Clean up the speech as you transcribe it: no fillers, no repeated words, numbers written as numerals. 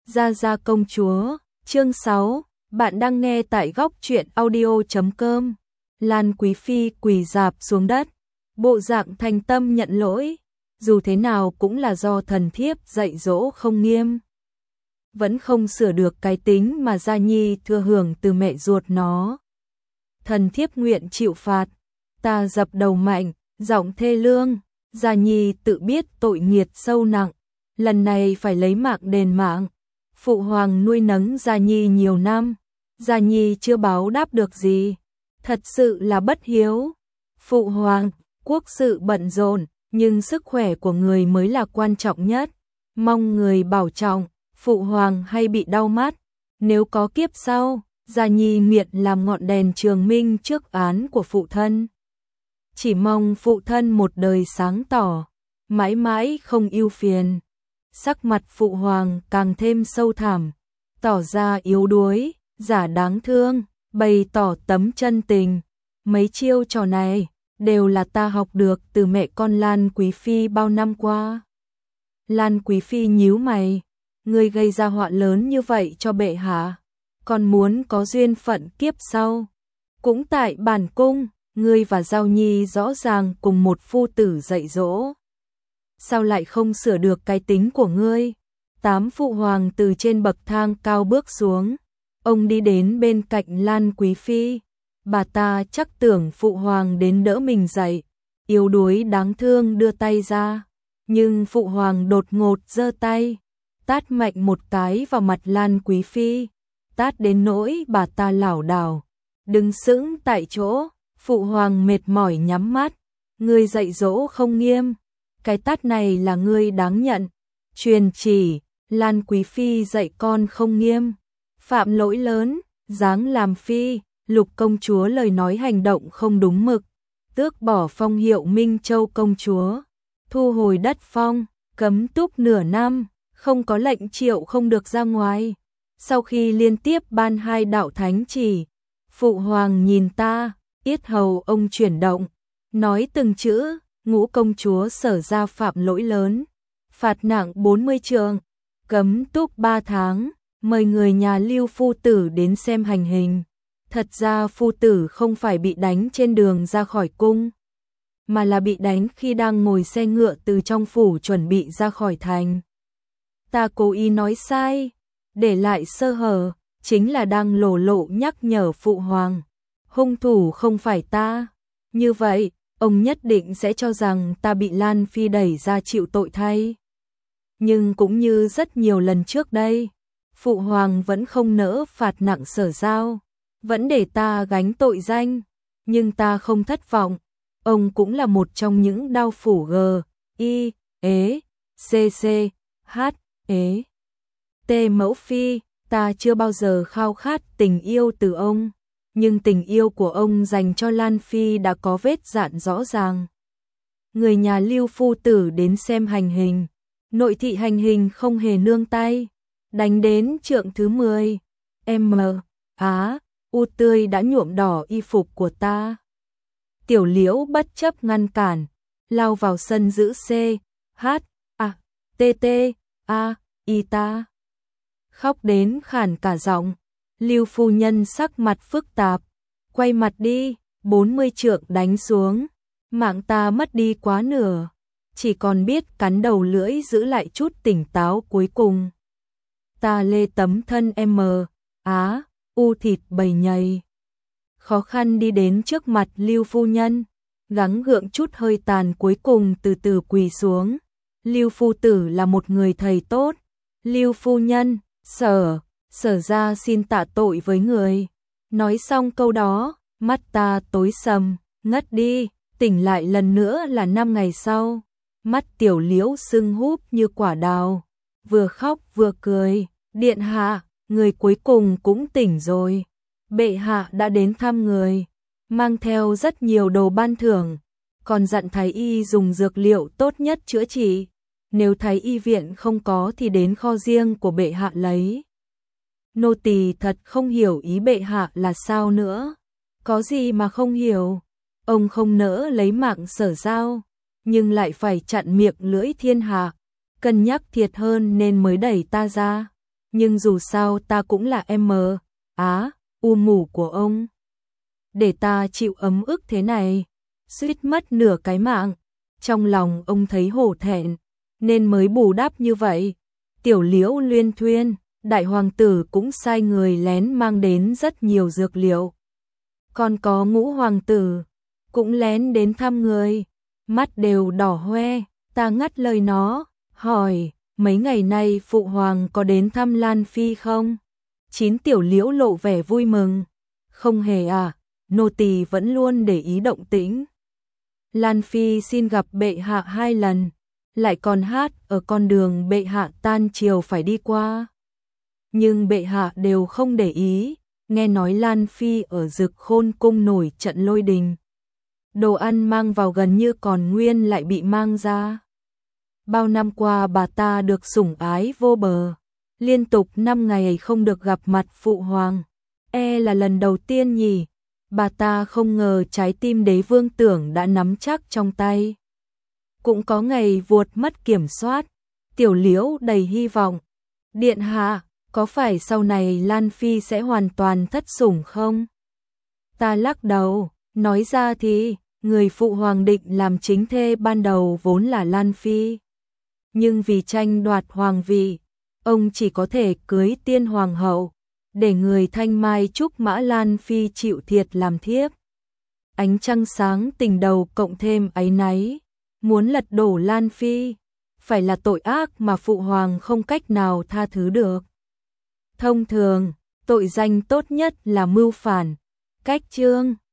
Gia Gia công chúa, chương 6, bạn đang nghe tại góc truyện audio.com. Lan Quý Phi quỳ rạp xuống đất, bộ dạng thành tâm nhận lỗi, dù thế nào cũng là do thần thiếp dạy dỗ không nghiêm. Vẫn không sửa được cái tính mà Gia Nhi thừa hưởng từ mẹ ruột nó. Thần thiếp nguyện chịu phạt, ta dập đầu mạnh, giọng thê lương. Gia Nhi tự biết tội nghiệt sâu nặng, lần này phải lấy mạng đền mạng. Phụ hoàng nuôi nấng Gia Nhi nhiều năm, Gia Nhi chưa báo đáp được gì, thật sự là bất hiếu. Phụ hoàng, quốc sự bận rộn, nhưng sức khỏe của người mới là quan trọng nhất, mong người bảo trọng. Phụ hoàng hay bị đau mắt, nếu có kiếp sau, Gia Nhi miệng làm ngọn đèn trường minh trước án của phụ thân. Chỉ mong phụ thân một đời sáng tỏ, mãi mãi không ưu phiền. Sắc mặt phụ hoàng càng thêm sâu thẳm, tỏ ra yếu đuối, giả đáng thương, bày tỏ tấm chân tình. Mấy chiêu trò này đều là ta học được từ mẹ con Lan Quý Phi bao năm qua. Lan Quý Phi nhíu mày, ngươi gây ra họa lớn như vậy cho bệ hạ, còn muốn có duyên phận kiếp sau. Cũng tại bản cung, ngươi và Giao Nhi rõ ràng cùng một phu tử dạy dỗ, sao lại không sửa được cái tính của ngươi? Tám phụ hoàng từ trên bậc thang cao bước xuống, ông đi đến bên cạnh Lan Quý Phi. Bà ta chắc tưởng phụ hoàng đến đỡ mình dậy, yếu đuối đáng thương đưa tay ra, nhưng phụ hoàng đột ngột giơ tay, tát mạnh một cái vào mặt Lan Quý Phi, tát đến nỗi bà ta lảo đảo, đứng sững tại chỗ. Phụ hoàng mệt mỏi nhắm mắt, ngươi dạy dỗ không nghiêm, cái tát này là ngươi đáng nhận. Truyền chỉ, Lan Quý Phi dạy con không nghiêm, phạm lỗi lớn, dáng làm phi. Lục công chúa lời nói hành động không đúng mực, tước bỏ phong hiệu Minh Châu công chúa, thu hồi đất phong, cấm túc nửa năm, không có lệnh triệu không được ra ngoài. Sau khi liên tiếp ban 2 đạo thánh chỉ, phụ hoàng nhìn ta, yết hầu ông chuyển động, nói từng chữ. Ngũ công chúa sở ra phạm lỗi lớn, phạt nặng 40 trượng, cấm túc 3 tháng, mời người nhà Lưu phu tử đến xem hành hình. Thật ra phu tử không phải bị đánh trên đường ra khỏi cung, mà là bị đánh khi đang ngồi xe ngựa từ trong phủ chuẩn bị ra khỏi thành. Ta cố ý nói sai, để lại sơ hở, chính là đang lộ nhắc nhở phụ hoàng, hung thủ không phải ta. Như vậy, ông nhất định sẽ cho rằng ta bị Lan Phi đẩy ra chịu tội thay. Nhưng cũng như rất nhiều lần trước đây, phụ hoàng vẫn không nỡ phạt nặng Sở Giao, vẫn để ta gánh tội danh, nhưng ta không thất vọng. Ông cũng là một trong những đao phủ G, I, ế, C, H, ế, T mẫu phi. Ta chưa bao giờ khao khát tình yêu từ ông, nhưng tình yêu của ông dành cho Lan Phi đã có vết dạn rõ ràng. Người nhà Lưu phu tử đến xem hành hình, nội thị hành hình không hề nương tay, đánh đến trượng thứ 10. U tươi đã nhuộm đỏ y phục của ta. Tiểu Liễu bất chấp ngăn cản, lao vào sân giữ C, H, A, T, T, A, Y ta. Khóc đến khản cả giọng. Lưu phu nhân sắc mặt phức tạp, quay mặt đi, 40 trượng đánh xuống, mạng ta mất đi quá nửa, chỉ còn biết cắn đầu lưỡi giữ lại chút tỉnh táo cuối cùng. Ta lê tấm thân U thịt bầy nhầy, khó khăn đi đến trước mặt Lưu phu nhân, gắng gượng chút hơi tàn cuối cùng từ từ quỳ xuống. Lưu phu tử là một người thầy tốt. Lưu phu nhân, Sở ra xin tạ tội với người. Nói xong câu đó, mắt ta tối sầm, ngất đi, tỉnh lại lần nữa là 5 ngày sau. Mắt Tiểu Liễu sưng húp như quả đào, vừa khóc vừa cười. Điện hạ, người cuối cùng cũng tỉnh rồi. Bệ hạ đã đến thăm người, mang theo rất nhiều đồ ban thưởng, còn dặn thái y dùng dược liệu tốt nhất chữa trị. Nếu thái y viện không có thì đến kho riêng của bệ hạ lấy. Nô tỳ thật không hiểu ý bệ hạ là sao nữa. Có gì mà không hiểu? Ông không nỡ lấy mạng Sở Giao, nhưng lại phải chặn miệng lưỡi thiên hạ, cân nhắc thiệt hơn nên mới đẩy ta ra. nhưng dù sao ta cũng là em u mủ của ông. Để ta chịu ấm ức thế này, suýt mất nửa cái mạng. Trong lòng ông thấy hổ thẹn, nên mới bù đắp như vậy. Tiểu Liễu luyên thuyên, đại hoàng tử cũng sai người lén mang đến rất nhiều dược liệu. Còn có Ngũ hoàng tử, cũng lén đến thăm người, mắt đều đỏ hoe. Ta ngắt lời nó, hỏi, mấy ngày nay phụ hoàng có đến thăm Lan Phi không? Chín Tiểu Liễu lộ vẻ vui mừng. Không hề nô tỳ vẫn luôn để ý động tĩnh. Lan Phi xin gặp bệ hạ 2 lần, lại còn hát ở con đường bệ hạ tan chiều phải đi qua. Nhưng bệ hạ đều không để ý, nghe nói Lan Phi ở Dực Khôn cung nổi trận lôi đình. Đồ ăn mang vào gần như còn nguyên lại bị mang ra. Bao năm qua bà ta được sủng ái vô bờ, liên tục 5 ngày không được gặp mặt phụ hoàng. Là lần đầu tiên nhỉ, bà ta không ngờ trái tim đế vương Tưởng đã nắm chắc trong tay. Cũng có ngày vuột mất kiểm soát. Tiểu Liễu đầy hy vọng. Điện hạ, có phải sau này Lan Phi sẽ hoàn toàn thất sủng không? Ta lắc đầu, nói ra thì, người phụ hoàng định làm chính thê ban đầu vốn là Lan Phi. Nhưng vì tranh đoạt hoàng vị, ông chỉ có thể cưới tiên hoàng hậu, để người Thanh Mai Trúc Mã Lan Phi chịu thiệt làm thiếp. Ánh trăng sáng tình đầu cộng thêm áy náy, muốn lật đổ Lan Phi, phải là tội ác mà phụ hoàng không cách nào tha thứ được. Thông thường, tội danh tốt nhất là mưu phản, cách chương.